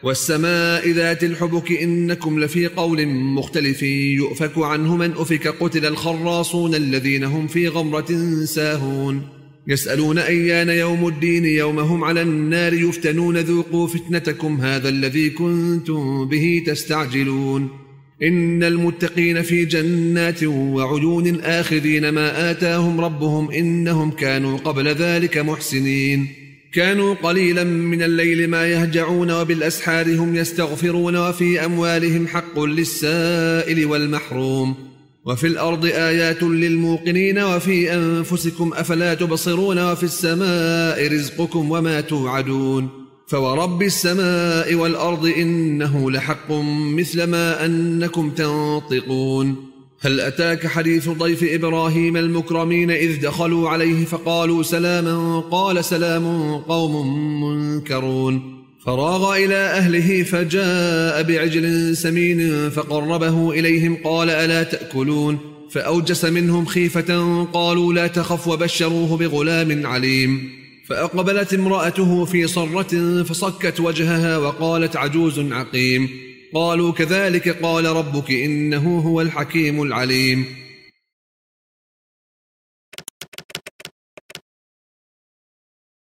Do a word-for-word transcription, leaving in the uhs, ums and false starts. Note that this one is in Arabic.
والسماء ذات الحبك إنكم لفي قول مختلف يؤفك عنه من أفك قتل الخراصون الذين هم في غمرة ساهون يسألون أيان يوم الدين يوم هم على النار يفتنون ذوقوا فتنتكم هذا الذي كنتم به تستعجلون إن المتقين في جنات وعيون آخذين ما آتاهم ربهم إنهم كانوا قبل ذلك محسنين كانوا قليلا من الليل ما يهجعون وبالأسحار هم يستغفرون وفي أموالهم حق للسائل والمحروم وفي الأرض آيات للموقنين وفي أنفسكم أفلا تبصرون وفي السماء رزقكم وما توعدون فورب السماء والأرض إنه لحق مثل ما أنكم تنطقون هل أتاك حديث ضيف إبراهيم المكرمين إذ دخلوا عليه فقالوا سلاما قال سلام قوم منكرون فراغ إلى أهله فجاء بعجل سمين فقربه إليهم قال ألا تأكلون فأوجس منهم خيفة قالوا لا تخف وبشروه بغلام عليم فأقبلت امرأته في صرة فصكت وجهها وقالت عجوز عقيم قالوا كذلك قال ربك إنه هو الحكيم العليم